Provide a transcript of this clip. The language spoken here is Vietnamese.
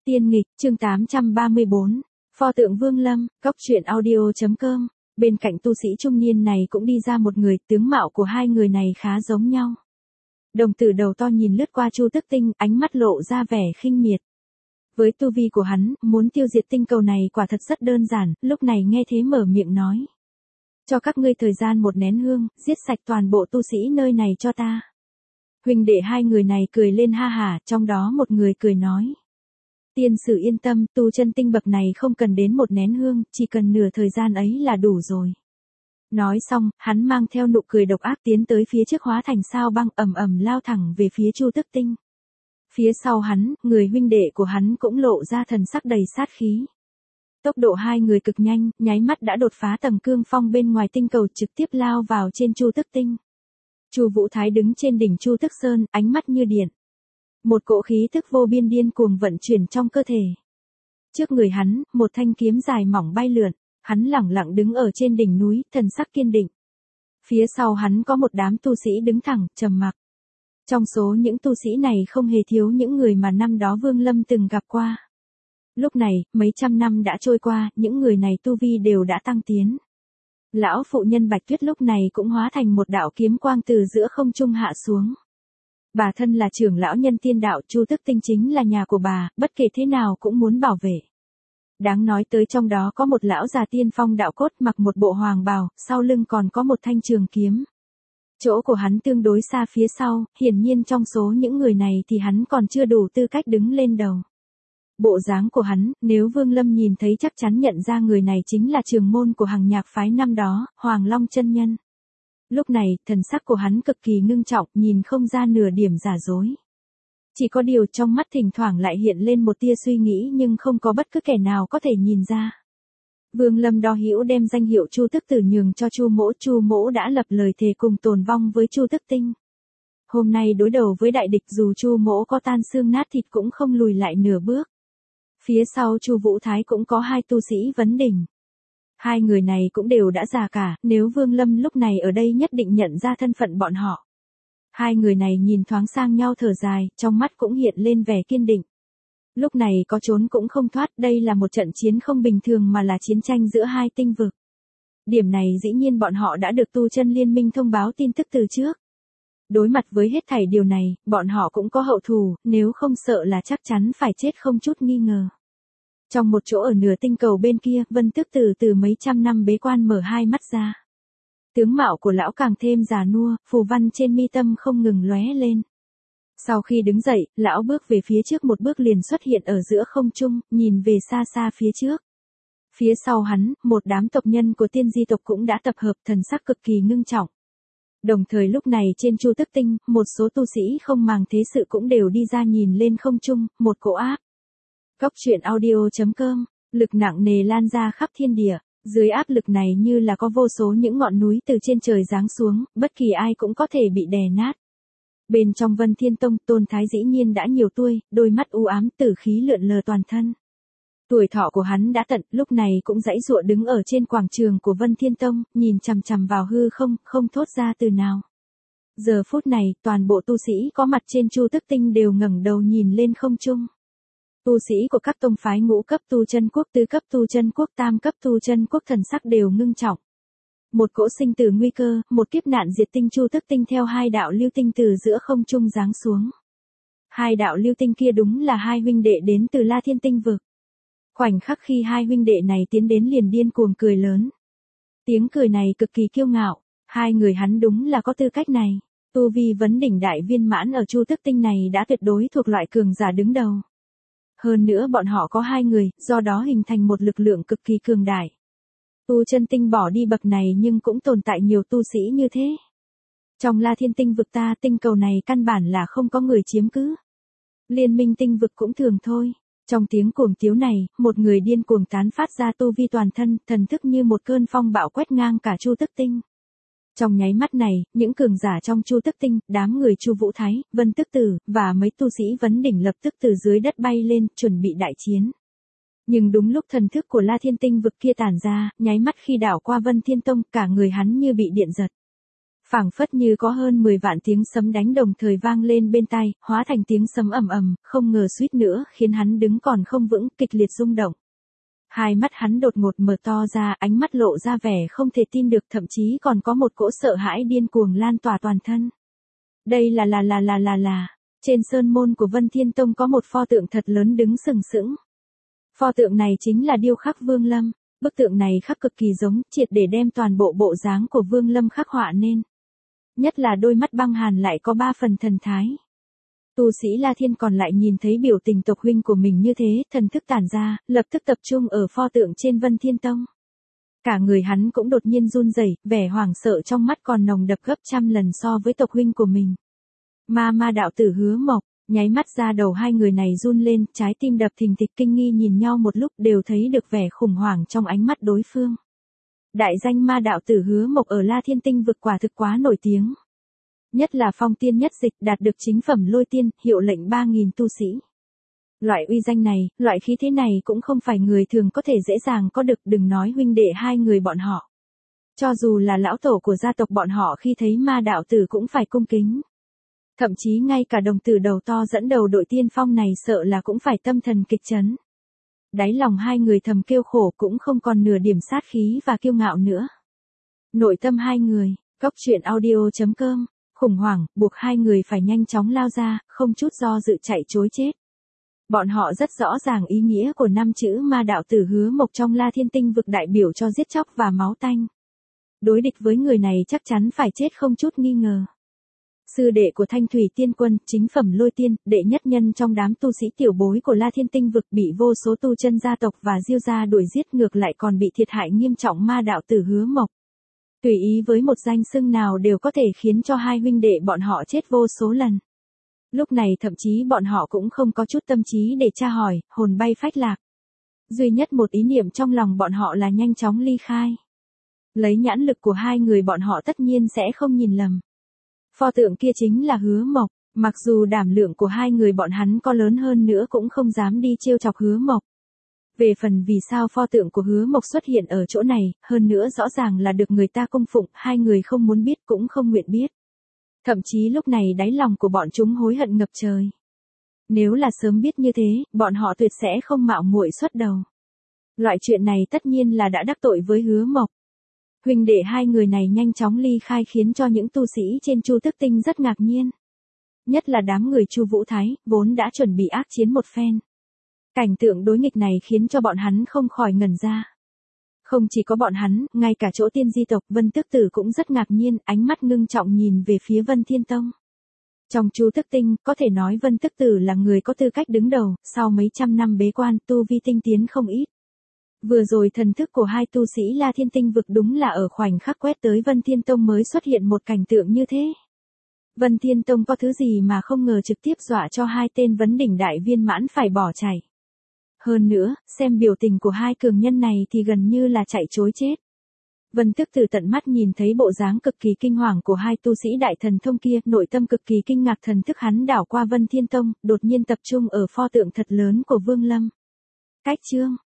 Tiên nghịch, chương 834, pho tượng Vương Lâm, cóc truyện audio.com. Bên cạnh tu sĩ trung niên này cũng đi ra một người, tướng mạo của hai người này khá giống nhau. Đồng tử đầu to nhìn lướt qua Chu Tức Tinh, ánh mắt lộ ra vẻ khinh miệt. Với tu vi của hắn, muốn tiêu diệt tinh cầu này quả thật rất đơn giản, lúc này nghe thế mở miệng nói. Cho các ngươi thời gian một nén hương, giết sạch toàn bộ tu sĩ nơi này cho ta. Huynh đệ hai người này cười lên ha hả, trong đó một người cười nói. Tiên sử yên tâm, tu chân tinh bậc này không cần đến một nén hương, chỉ cần nửa thời gian ấy là đủ rồi. Nói xong, hắn mang theo nụ cười độc ác tiến tới phía trước hóa thành sao băng ầm ầm lao thẳng về phía Chu Tức Tinh. Phía sau hắn, người huynh đệ của hắn cũng lộ ra thần sắc đầy sát khí. Tốc độ hai người cực nhanh, nháy mắt đã đột phá tầng cương phong bên ngoài tinh cầu trực tiếp lao vào trên Chu Tức Tinh. Chu Vũ Thái đứng trên đỉnh Chu Tức Sơn, ánh mắt như điện. Một cỗ khí tức vô biên điên cuồng vận chuyển trong cơ thể. Trước người hắn, một thanh kiếm dài mỏng bay lượn, hắn lẳng lặng đứng ở trên đỉnh núi, thần sắc kiên định. Phía sau hắn có một đám tu sĩ đứng thẳng, trầm mặc. Trong số những tu sĩ này không hề thiếu những người mà năm đó Vương Lâm từng gặp qua. Lúc này, mấy trăm năm đã trôi qua, những người này tu vi đều đã tăng tiến. Lão phụ nhân Bạch Tuyết lúc này cũng hóa thành một đạo kiếm quang từ giữa không trung hạ xuống. Bà thân là trưởng lão nhân tiên đạo, Chu Tức Tinh chính là nhà của bà, bất kể thế nào cũng muốn bảo vệ. Đáng nói tới trong đó có một lão già tiên phong đạo cốt mặc một bộ hoàng bào, sau lưng còn có một thanh trường kiếm. Chỗ của hắn tương đối xa phía sau, hiển nhiên trong số những người này thì hắn còn chưa đủ tư cách đứng lên đầu. Bộ dáng của hắn, nếu Vương Lâm nhìn thấy chắc chắn nhận ra người này chính là trưởng môn của Hằng Nhạc phái năm đó, Hoàng Long chân nhân. Lúc này, thần sắc của hắn cực kỳ ngưng trọng, nhìn không ra nửa điểm giả dối. Chỉ có điều trong mắt thỉnh thoảng lại hiện lên một tia suy nghĩ nhưng không có bất cứ kẻ nào có thể nhìn ra. Vương Lâm đo hữu đem danh hiệu Chu Tức Tử nhường cho Chu Mỗ đã lập lời thề cùng tồn vong với Chu Tức Tinh. Hôm nay đối đầu với đại địch dù Chu Mỗ có tan xương nát thịt cũng không lùi lại nửa bước. Phía sau Chu Vũ Thái cũng có hai tu sĩ vấn đỉnh. Hai người này cũng đều đã già cả, nếu Vương Lâm lúc này ở đây nhất định nhận ra thân phận bọn họ. Hai người này nhìn thoáng sang nhau thở dài, trong mắt cũng hiện lên vẻ kiên định. Lúc này có trốn cũng không thoát, đây là một trận chiến không bình thường mà là chiến tranh giữa hai tinh vực. Điểm này dĩ nhiên bọn họ đã được tu chân liên minh thông báo tin tức từ trước. Đối mặt với hết thảy điều này, bọn họ cũng có hậu thù, nếu không sợ là chắc chắn phải chết không chút nghi ngờ. Trong một chỗ ở nửa tinh cầu bên kia, Vân Tước Tử từ mấy trăm năm bế quan mở hai mắt ra. Tướng mạo của lão càng thêm già nua, phù văn trên mi tâm không ngừng lóe lên. Sau khi đứng dậy, lão bước về phía trước một bước liền xuất hiện ở giữa không trung, nhìn về xa xa phía trước. Phía sau hắn, một đám tộc nhân của tiên di tộc cũng đã tập hợp, thần sắc cực kỳ ngưng trọng. Đồng thời lúc này trên Chu Tức Tinh, một số tu sĩ không màng thế sự cũng đều đi ra nhìn lên không trung, một cỗ áp. Cóc truyện audio.com, lực nặng nề lan ra khắp thiên địa, dưới áp lực này như là có vô số những ngọn núi từ trên trời giáng xuống, bất kỳ ai cũng có thể bị đè nát. Bên trong Vân Thiên Tông, Tôn Thái dĩ nhiên đã nhiều tuổi, đôi mắt u ám tử khí lượn lờ toàn thân. Tuổi thọ của hắn đã tận, lúc này cũng giãy giụa đứng ở trên quảng trường của Vân Thiên Tông, nhìn chằm chằm vào hư không, không thốt ra từ nào. Giờ phút này, toàn bộ tu sĩ có mặt trên Chu Tức Tinh đều ngẩng đầu nhìn lên không trung. Tu sĩ của các tông phái ngũ cấp tu chân quốc, tứ cấp tu chân quốc, tam cấp tu chân quốc thần sắc đều ngưng trọng. Một cỗ sinh tử nguy cơ, một kiếp nạn diệt tinh Chu Tức Tinh theo hai đạo lưu tinh từ giữa không trung giáng xuống. Hai đạo lưu tinh kia đúng là hai huynh đệ đến từ La Thiên Tinh vực. Khoảnh khắc khi hai huynh đệ này tiến đến liền điên cuồng cười lớn. Tiếng cười này cực kỳ kiêu ngạo, hai người hắn đúng là có tư cách này. Tu vi vấn đỉnh đại viên mãn ở Chu Tức Tinh này đã tuyệt đối thuộc loại cường giả đứng đầu. Hơn nữa bọn họ có hai người, do đó hình thành một lực lượng cực kỳ cường đại. Tu chân tinh bỏ đi bậc này nhưng cũng tồn tại nhiều tu sĩ như thế. Trong La Thiên Tinh vực ta, tinh cầu này căn bản là không có người chiếm cứ. Liên minh tinh vực cũng thường thôi. Trong tiếng cuồng tiếu này, một người điên cuồng tán phát ra tu vi toàn thân, thần thức như một cơn phong bạo quét ngang cả Chu Tức Tinh. Trong nháy mắt này, những cường giả trong Chu Tức Tinh, đám người Chu Vũ Thái, Vân Tước Tử, và mấy tu sĩ vấn đỉnh lập tức từ dưới đất bay lên, chuẩn bị đại chiến. Nhưng đúng lúc thần thức của La Thiên Tinh vực kia tản ra, nháy mắt khi đảo qua Vân Thiên Tông, cả người hắn như bị điện giật. Phảng phất như có hơn 10 vạn tiếng sấm đánh đồng thời vang lên bên tai, hóa thành tiếng sấm ầm ầm, không ngờ suýt nữa khiến hắn đứng còn không vững, kịch liệt rung động. Hai mắt hắn đột ngột mở to ra, ánh mắt lộ ra vẻ không thể tin được, thậm chí còn có một cỗ sợ hãi điên cuồng lan tỏa toàn thân. Đây là. Trên sơn môn của Vân Thiên Tông có một pho tượng thật lớn đứng sừng sững. Pho tượng này chính là điêu khắc Vương Lâm, bức tượng này khắc cực kỳ giống, triệt để đem toàn bộ bộ dáng của Vương Lâm khắc họa nên. Nhất là đôi mắt băng hàn lại có 3 phần thần thái. Tu sĩ La Thiên còn lại nhìn thấy biểu tình tộc huynh của mình như thế, thần thức tản ra, lập tức tập trung ở pho tượng trên Vân Thiên Tông. Cả người hắn cũng đột nhiên run rẩy, vẻ hoảng sợ trong mắt còn nồng đập gấp trăm lần so với tộc huynh của mình. Ma đạo tử Hứa Mộc, nháy mắt ra đầu hai người này run lên, trái tim đập thình thịch, kinh nghi nhìn nhau một lúc, đều thấy được vẻ khủng hoảng trong ánh mắt đối phương. Đại danh ma đạo tử Hứa Mộc ở La Thiên Tinh vực quả thực quá nổi tiếng. Nhất là phong tiên nhất dịch, đạt được chính phẩm lôi tiên, hiệu lệnh 3.000 tu sĩ. Loại uy danh này, loại khí thế này cũng không phải người thường có thể dễ dàng có được, đừng nói huynh đệ hai người bọn họ. Cho dù là lão tổ của gia tộc bọn họ khi thấy ma đạo tử cũng phải cung kính. Thậm chí ngay cả đồng tử đầu to dẫn đầu đội tiên phong này sợ là cũng phải tâm thần kịch chấn. Đáy lòng hai người thầm kêu khổ, cũng không còn nửa điểm sát khí và kiêu ngạo nữa. Nội tâm hai người, Cốc Truyện Audio.com, khủng hoảng, buộc hai người phải nhanh chóng lao ra, không chút do dự chạy trối chết. Bọn họ rất rõ ràng ý nghĩa của 5 chữ ma đạo tử Hứa Mộc trong La Thiên Tinh vực, đại biểu cho giết chóc và máu tanh. Đối địch với người này chắc chắn phải chết không chút nghi ngờ. Sư đệ của Thanh Thủy Tiên Quân, chính phẩm lôi tiên, đệ nhất nhân trong đám tu sĩ tiểu bối của La Thiên Tinh vực, bị vô số tu chân gia tộc và Diêu gia đuổi giết, ngược lại còn bị thiệt hại nghiêm trọng ma đạo tử Hứa Mộc. Tùy ý với một danh xưng nào đều có thể khiến cho hai huynh đệ bọn họ chết vô số lần. Lúc này thậm chí bọn họ cũng không có chút tâm trí để tra hỏi, hồn bay phách lạc. Duy nhất một ý niệm trong lòng bọn họ là nhanh chóng ly khai. Lấy nhãn lực của hai người bọn họ tất nhiên sẽ không nhìn lầm. Pho tượng kia chính là Hứa Mộc, mặc dù đảm lượng của hai người bọn hắn có lớn hơn nữa cũng không dám đi trêu chọc Hứa Mộc. Về phần vì sao pho tượng của Hứa Mộc xuất hiện ở chỗ này, hơn nữa rõ ràng là được người ta cung phụng, hai người không muốn biết cũng không nguyện biết. Thậm chí lúc này đáy lòng của bọn chúng hối hận ngập trời. Nếu là sớm biết như thế, bọn họ tuyệt sẽ không mạo muội xuất đầu. Loại chuyện này tất nhiên là đã đắc tội với Hứa Mộc. Huynh đệ hai người này nhanh chóng ly khai khiến cho những tu sĩ trên Chu Tức Tinh rất ngạc nhiên. Nhất là đám người Chu Vũ Thái, vốn đã chuẩn bị ác chiến một phen. Cảnh tượng đối nghịch này khiến cho bọn hắn không khỏi ngẩn ra. Không chỉ có bọn hắn, ngay cả chỗ tiên di tộc Vân Tước Tử cũng rất ngạc nhiên, ánh mắt ngưng trọng nhìn về phía Vân Thiên Tông. Trong Chu Tức Tinh, có thể nói Vân Tước Tử là người có tư cách đứng đầu, sau mấy trăm năm bế quan, tu vi tinh tiến không ít. Vừa rồi thần thức của hai tu sĩ La Thiên Tinh vực đúng là ở khoảnh khắc quét tới Vân Thiên Tông mới xuất hiện một cảnh tượng như thế. Vân Thiên Tông có thứ gì mà không ngờ trực tiếp dọa cho hai tên vấn đỉnh đại viên mãn phải bỏ chạy. Hơn nữa, xem biểu tình của hai cường nhân này thì gần như là chạy trối chết. Vân Tước Tử tận mắt nhìn thấy bộ dáng cực kỳ kinh hoàng của hai tu sĩ đại thần thông kia, nội tâm cực kỳ kinh ngạc, thần thức hắn đảo qua Vân Thiên Tông, đột nhiên tập trung ở pho tượng thật lớn của Vương Lâm. Cách chương